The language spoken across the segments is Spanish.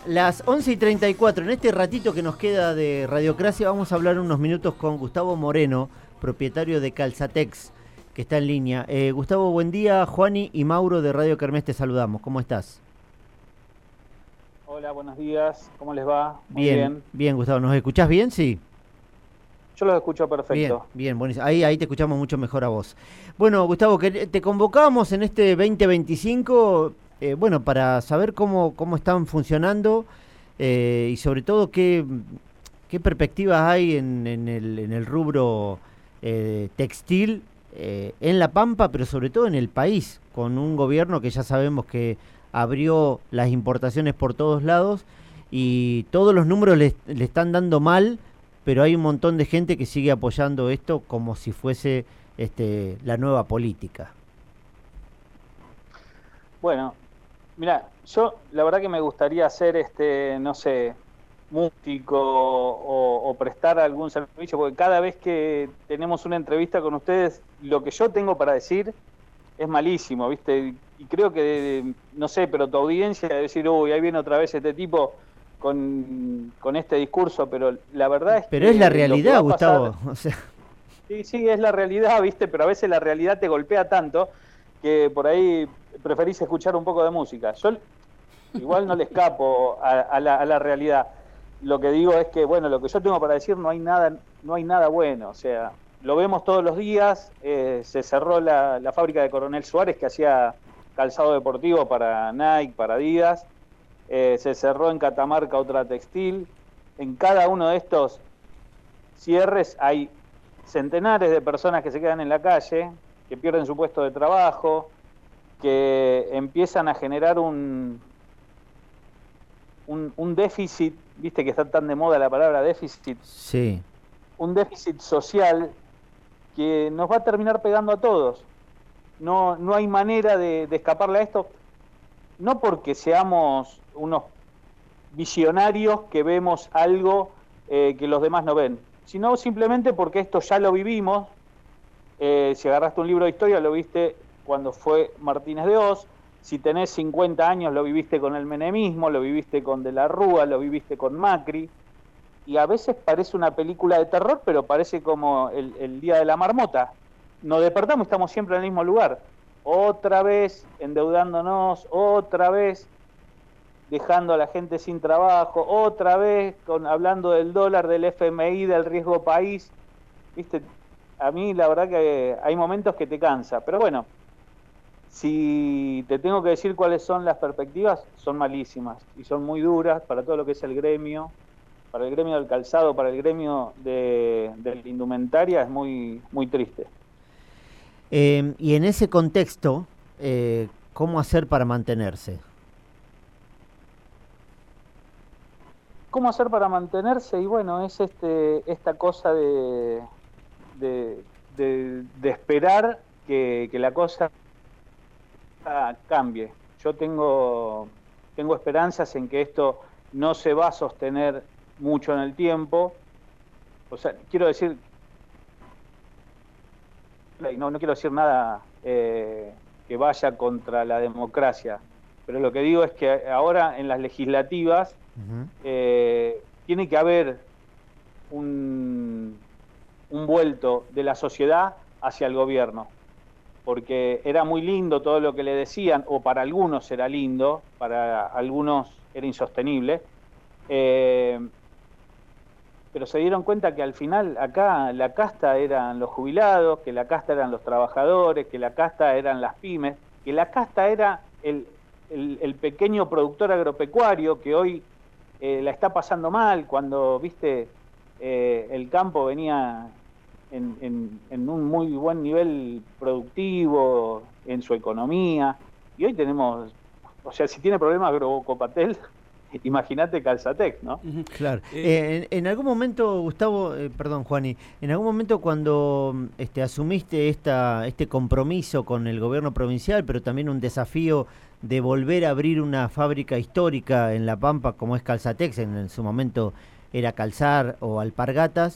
Las 11:34, en este ratito que nos queda de Radiocracia, vamos a hablar unos minutos con Gustavo Moreno, propietario de Calzatex, que está en línea. Gustavo, buen día. Juani y Mauro de Radio Kermés te saludamos. ¿Cómo estás? Hola, buenos días. ¿Cómo les va? Muy Bien, bien, Gustavo. ¿Nos escuchás bien? Sí. Yo los escucho perfecto. Bien, buenísimo. Ahí te escuchamos mucho mejor a vos. Bueno, Gustavo, que te convocábamos en este 2025, bueno, para saber cómo están funcionando y sobre todo qué perspectivas hay en el rubro textil en La Pampa, pero sobre todo en el país, con un gobierno que ya sabemos que abrió las importaciones por todos lados y todos los números le están dando mal, pero hay un montón de gente que sigue apoyando esto como si fuese la nueva política. Bueno, mira, yo la verdad que me gustaría ser, no sé, músico o prestar algún servicio, porque cada vez que tenemos una entrevista con ustedes, lo que yo tengo para decir es malísimo, ¿viste? Y creo que, no sé, pero tu audiencia debe decir, uy, ahí viene otra vez este tipo con este discurso, pero la verdad es pero que es la realidad, Gustavo. O sea... Sí, es la realidad, ¿viste? Pero a veces la realidad te golpea tanto que por ahí preferís escuchar un poco de música. Yo igual no le escapo a la realidad. Lo que digo es que, bueno, lo que yo tengo para decir no hay nada bueno. O sea, lo vemos todos los días. Se cerró la fábrica de Coronel Suárez que hacía calzado deportivo para Nike, para Adidas. Se cerró en Catamarca otra textil. En cada uno de estos cierres hay centenares de personas que se quedan en la calle, que pierden su puesto de trabajo, que empiezan a generar un déficit, viste que está tan de moda la palabra déficit, sí. Un déficit social que nos va a terminar pegando a todos. No hay manera de escaparle a esto, no porque seamos unos visionarios que vemos algo que los demás no ven, sino simplemente porque esto ya lo vivimos. Si agarraste un libro de historia, lo viste cuando fue Martínez de Oz. Si tenés 50 años, lo viviste con el menemismo, lo viviste con De la Rúa, lo viviste con Macri. Y a veces parece una película de terror, pero parece como el Día de la Marmota. Nos despertamos y estamos siempre en el mismo lugar. Otra vez endeudándonos, otra vez dejando a la gente sin trabajo, otra vez hablando del dólar, del FMI, del riesgo país. ¿Viste? A mí la verdad que hay momentos que te cansa, pero bueno, si te tengo que decir cuáles son las perspectivas, son malísimas y son muy duras para todo lo que es el gremio, para el gremio del calzado, para el gremio de la indumentaria, es muy, muy triste. Y en ese contexto, ¿cómo hacer para mantenerse? ¿Cómo hacer para mantenerse? Y bueno, es esta cosa de esperar que la cosa cambie. Yo tengo esperanzas en que esto no se va a sostener mucho en el tiempo. O sea, quiero decir, no quiero decir nada que vaya contra la democracia, pero lo que digo es que ahora en las legislativas tiene que haber un vuelto de la sociedad hacia el gobierno, porque era muy lindo todo lo que le decían, o para algunos era lindo, para algunos era insostenible, pero se dieron cuenta que al final acá la casta eran los jubilados, que la casta eran los trabajadores, que la casta eran las pymes, que la casta era el pequeño productor agropecuario que hoy la está pasando mal cuando, viste, el campo venía en un muy buen nivel productivo en su economía, y hoy tenemos, o sea, si tiene problemas Agrocopatel, imagínate Calzatex, ¿no? Claro. En algún momento, Gustavo, perdón, Juani, en algún momento cuando asumiste este compromiso con el gobierno provincial, pero también un desafío de volver a abrir una fábrica histórica en La Pampa como es Calzatex, en su momento era Calzar o Alpargatas,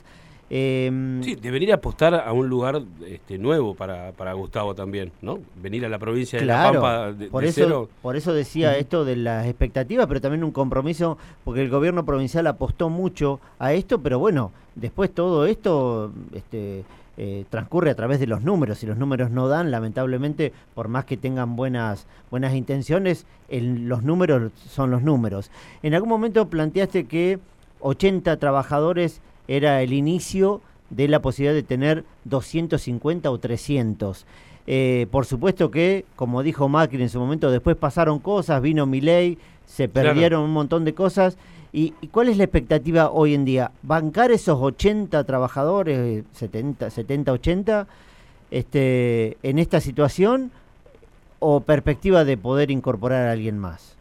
Sí, debería apostar a un lugar nuevo para Gustavo también, ¿no? Venir a la provincia de La Pampa de cero. Por eso decía esto de las expectativas, pero también un compromiso, porque el gobierno provincial apostó mucho a esto, pero bueno, después todo esto transcurre a través de los números, y los números no dan, lamentablemente, por más que tengan buenas intenciones, los números son los números. En algún momento planteaste que 80 trabajadores era el inicio de la posibilidad de tener 250 o 300. Por supuesto que, como dijo Macri en su momento, después pasaron cosas, vino Milei, se perdieron un montón de cosas. ¿Y cuál es la expectativa hoy en día? ¿Bancar esos 80 trabajadores, 70, 80, en esta situación, o perspectiva de poder incorporar a alguien más?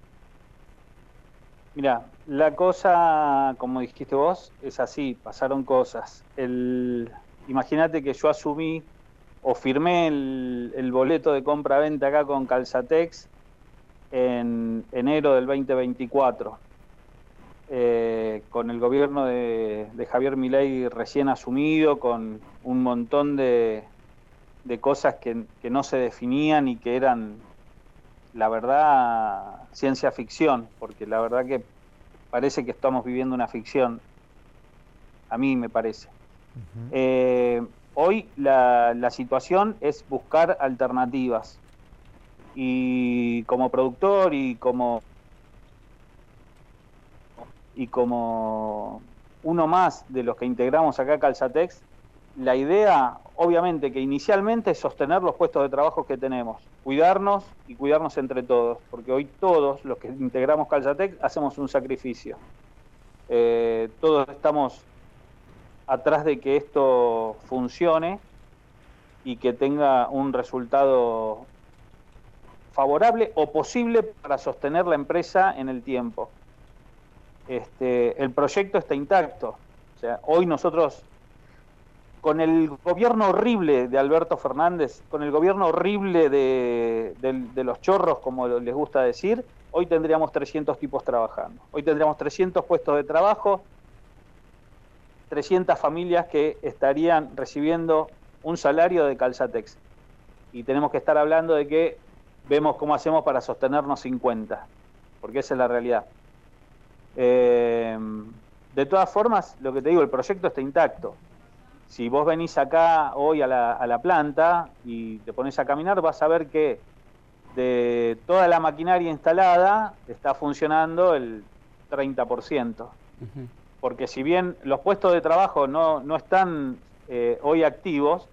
Mira, la cosa, como dijiste vos, es así, pasaron cosas. Imagínate que yo asumí o firmé el boleto de compra-venta acá con Calzatex en enero del 2024, con el gobierno de Javier Milei recién asumido, con un montón de cosas que no se definían y que eran, la verdad, ciencia ficción, porque la verdad que parece que estamos viviendo una ficción, a mí me parece. Hoy la situación es buscar alternativas, y como productor y como uno más de los que integramos acá Calzatex, la idea, obviamente, que inicialmente es sostener los puestos de trabajo que tenemos, cuidarnos y cuidarnos entre todos, porque hoy todos los que integramos Calzatex hacemos un sacrificio. Todos estamos atrás de que esto funcione y que tenga un resultado favorable o posible para sostener la empresa en el tiempo. El proyecto está intacto. O sea, hoy nosotros, con el gobierno horrible de Alberto Fernández, con el gobierno horrible de los chorros, como les gusta decir, hoy tendríamos 300 tipos trabajando. Hoy tendríamos 300 puestos de trabajo, 300 familias que estarían recibiendo un salario de Calzatex. Y tenemos que estar hablando de que vemos cómo hacemos para sostenernos 50, porque esa es la realidad. De todas formas, lo que te digo, el proyecto está intacto. Si vos venís acá hoy a la planta y te pones a caminar, vas a ver que de toda la maquinaria instalada está funcionando el 30%. Porque si bien los puestos de trabajo no están hoy activos,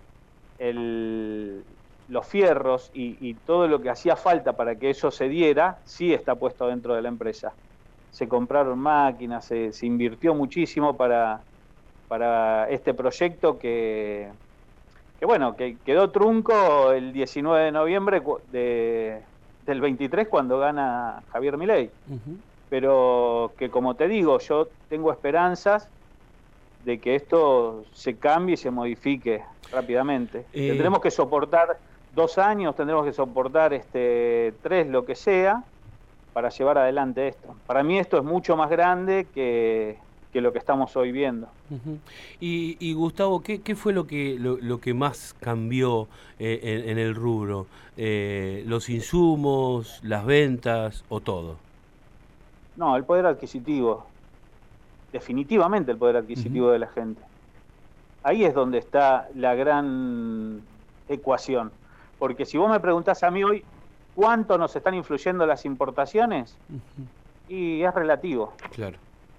los fierros y todo lo que hacía falta para que eso se diera, sí está puesto dentro de la empresa. Se compraron máquinas, se invirtió muchísimo para este proyecto que quedó trunco el 19 de noviembre del 23, cuando gana Javier Milei. Pero que, como te digo, yo tengo esperanzas de que esto se cambie y se modifique rápidamente. Tendremos que soportar 2 años, tendremos que soportar 3, lo que sea, para llevar adelante esto. Para mí esto es mucho más grande que lo que estamos hoy viendo. Y Gustavo, ¿qué fue lo que más cambió en el rubro? ¿Los insumos, las ventas o todo? No, el poder adquisitivo. Definitivamente el poder adquisitivo de la gente. Ahí es donde está la gran ecuación. Porque si vos me preguntás a mí hoy, ¿cuánto nos están influyendo las importaciones? Y es relativo. Claro.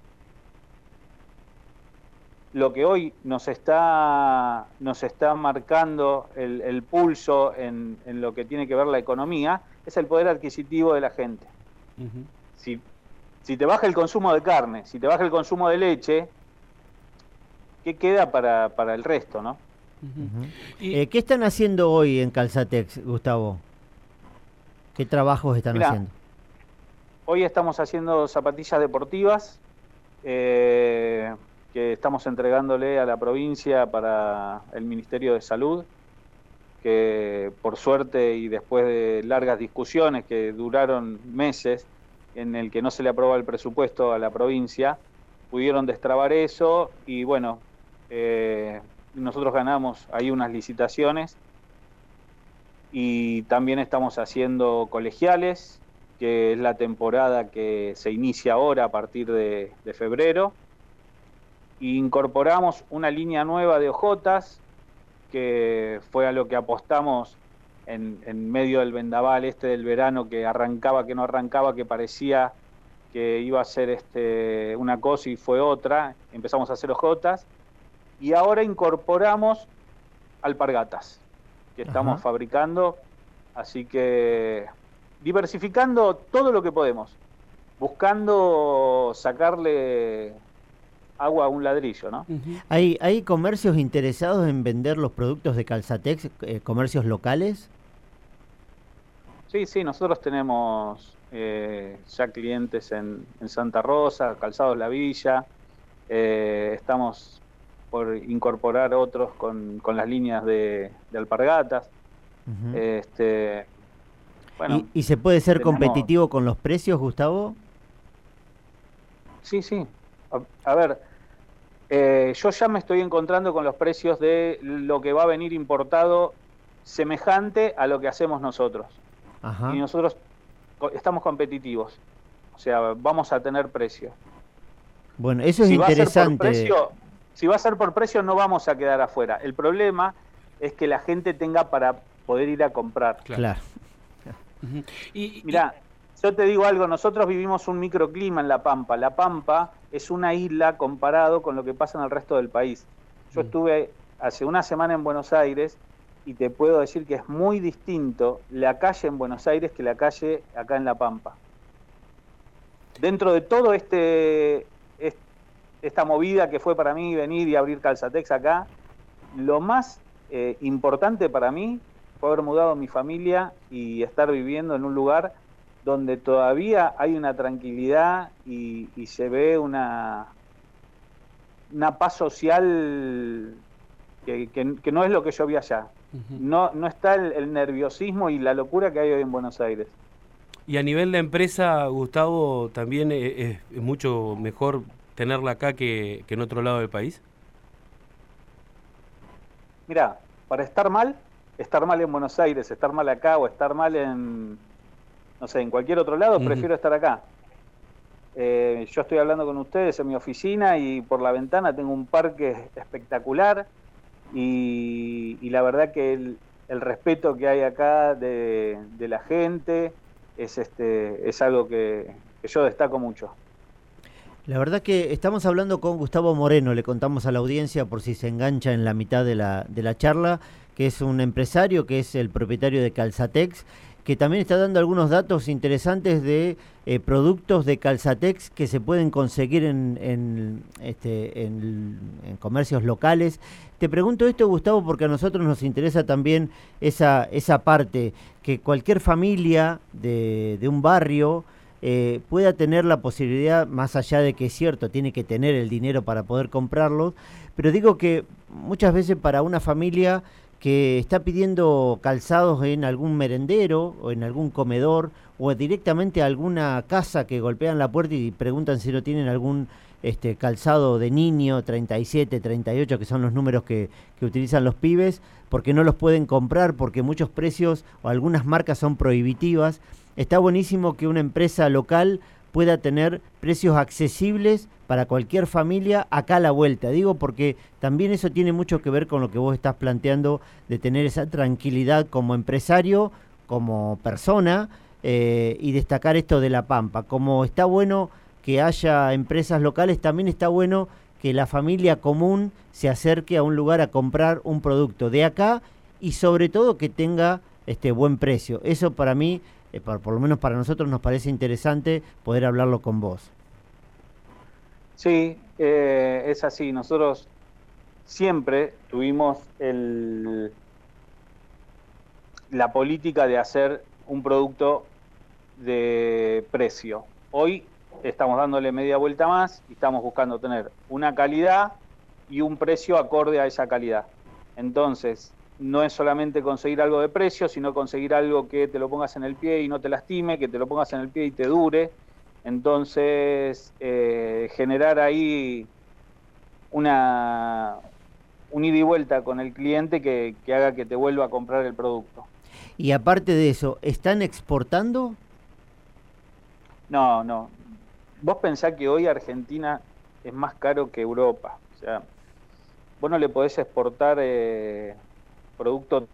Lo que hoy nos está marcando el pulso en lo que tiene que ver la economía es el poder adquisitivo de la gente. Si te baja el consumo de carne, si te baja el consumo de leche, ¿qué queda para el resto, no? ¿Qué están haciendo hoy en Calzatex, Gustavo? ¿Qué trabajos están haciendo? Hoy estamos haciendo zapatillas deportivas que estamos entregándole a la provincia para el Ministerio de Salud, que por suerte y después de largas discusiones que duraron meses, en el que no se le aprobaba el presupuesto a la provincia, pudieron destrabar eso y bueno, nosotros ganamos ahí unas licitaciones y también estamos haciendo colegiales, que es la temporada que se inicia ahora a partir de febrero. Y incorporamos una línea nueva de hojotas, que fue a lo que apostamos en medio del vendaval del verano, que arrancaba, que no arrancaba, que parecía que iba a ser una cosa y fue otra. Empezamos a hacer hojotas y ahora incorporamos alpargatas que estamos fabricando, así que diversificando todo lo que podemos, buscando sacarle agua a un ladrillo, ¿no? ¿Hay comercios interesados en vender los productos de Calzatex, comercios locales? Sí, nosotros tenemos ya clientes en Santa Rosa, Calzados La Villa, estamos por incorporar otros con las líneas de alpargatas. Bueno, ¿Y se puede ser competitivo con los precios, Gustavo? Sí. A ver, yo ya me estoy encontrando con los precios de lo que va a venir importado semejante a lo que hacemos nosotros. Y nosotros estamos competitivos, o sea, vamos a tener precio. Bueno, eso es interesante. Si va a ser por precio, no vamos a quedar afuera. El problema es que la gente tenga para poder ir a comprar. Claro. Mirá, yo te digo algo, nosotros vivimos un microclima en La Pampa. La Pampa es una isla comparado con lo que pasa en el resto del país. Yo estuve hace una semana en Buenos Aires y te puedo decir que es muy distinto la calle en Buenos Aires que la calle acá en La Pampa. Dentro de todo esta movida que fue para mí venir y abrir Calzatex acá, lo más importante para mí fue haber mudado a mi familia y estar viviendo en un lugar donde todavía hay una tranquilidad y se ve una paz social que no es lo que yo vi allá. No está el nerviosismo y la locura que hay hoy en Buenos Aires. Y a nivel de empresa, Gustavo, ¿también es mucho mejor tenerla acá que en otro lado del país? Mirá, para estar mal en Buenos Aires, estar mal acá o estar mal en, no sé, en cualquier otro lado, prefiero estar acá. Yo estoy hablando con ustedes en mi oficina y por la ventana tengo un parque espectacular y la verdad que el respeto que hay acá de la gente es algo que yo destaco mucho. La verdad que estamos hablando con Gustavo Moreno, le contamos a la audiencia por si se engancha en la mitad de la charla, que es un empresario, que es el propietario de Calzatex, que también está dando algunos datos interesantes de productos de Calzatex que se pueden conseguir en comercios locales. Te pregunto esto, Gustavo, porque a nosotros nos interesa también esa parte, que cualquier familia de un barrio pueda tener la posibilidad, más allá de que es cierto, tiene que tener el dinero para poder comprarlos, pero digo que muchas veces para una familia que está pidiendo calzados en algún merendero o en algún comedor o directamente a alguna casa que golpean la puerta y preguntan si no tienen algún calzado de niño, 37, 38, que son los números que utilizan los pibes, porque no los pueden comprar, porque muchos precios o algunas marcas son prohibitivas. Está buenísimo que una empresa local pueda tener precios accesibles para cualquier familia acá a la vuelta. Digo porque también eso tiene mucho que ver con lo que vos estás planteando de tener esa tranquilidad como empresario, como persona, y destacar esto de La Pampa. Como está bueno que haya empresas locales, también está bueno que la familia común se acerque a un lugar a comprar un producto de acá y sobre todo que tenga buen precio. Eso para mí, por lo menos para nosotros, nos parece interesante poder hablarlo con vos. Sí, es así. Nosotros siempre tuvimos la política de hacer un producto de precio. Hoy estamos dándole media vuelta más y estamos buscando tener una calidad y un precio acorde a esa calidad. Entonces, no es solamente conseguir algo de precio, sino conseguir algo que te lo pongas en el pie y no te lastime, que te lo pongas en el pie y te dure. Entonces, generar ahí una un ida y vuelta con el cliente que haga que te vuelva a comprar el producto. Y aparte de eso, ¿están exportando? No, no. Vos pensás que hoy Argentina es más caro que Europa. O sea, vos no le podés exportar productos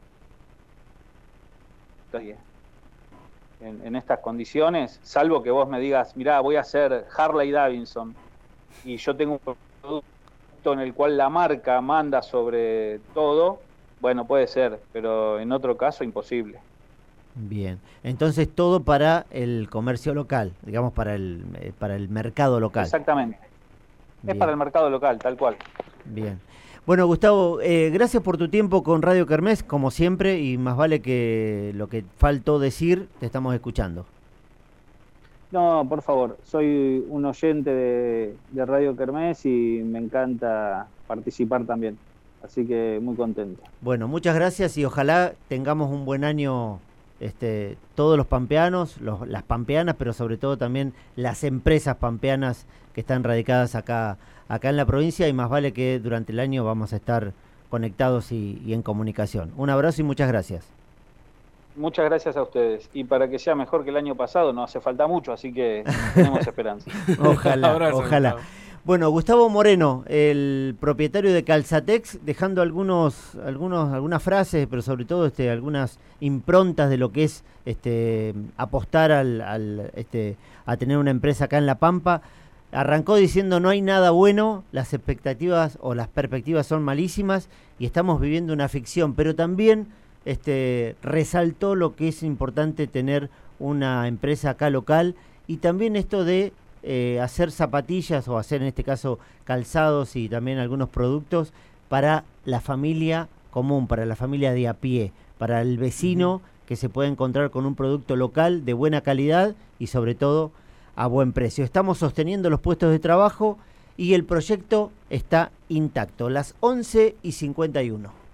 en estas condiciones, salvo que vos me digas, mirá, voy a hacer Harley Davidson y yo tengo un producto en el cual la marca manda sobre todo, bueno, puede ser, pero en otro caso imposible. Bien, entonces todo para el comercio local, digamos para el mercado local. Exactamente, Bien. es para el mercado local, tal cual. Bien. Bueno, Gustavo, gracias por tu tiempo con Radio Kermés, como siempre, y más vale que lo que faltó decir, te estamos escuchando. No, por favor, soy un oyente de Radio Kermés y me encanta participar también, así que muy contento. Bueno, muchas gracias y ojalá tengamos un buen año todos los pampeanos, las pampeanas, pero sobre todo también las empresas pampeanas que están radicadas acá en la provincia, y más vale que durante el año vamos a estar conectados y en comunicación. Un abrazo y muchas gracias. Muchas gracias a ustedes. Y para que sea mejor que el año pasado no hace falta mucho, así que tenemos esperanza. Ojalá, Abrazo, ojalá. Gustavo. Bueno, Gustavo Moreno, el propietario de Calzatex, dejando algunas frases, pero sobre todo algunas improntas de lo que es apostar a tener una empresa acá en La Pampa. Arrancó diciendo no hay nada bueno, las expectativas o las perspectivas son malísimas y estamos viviendo una ficción, pero también resaltó lo que es importante tener una empresa acá local, y también esto de hacer zapatillas o hacer en este caso calzados y también algunos productos para la familia común, para la familia de a pie, para el vecino que se puede encontrar con un producto local de buena calidad y sobre todo a buen precio. Estamos sosteniendo los puestos de trabajo y el proyecto está intacto. Las 11:51.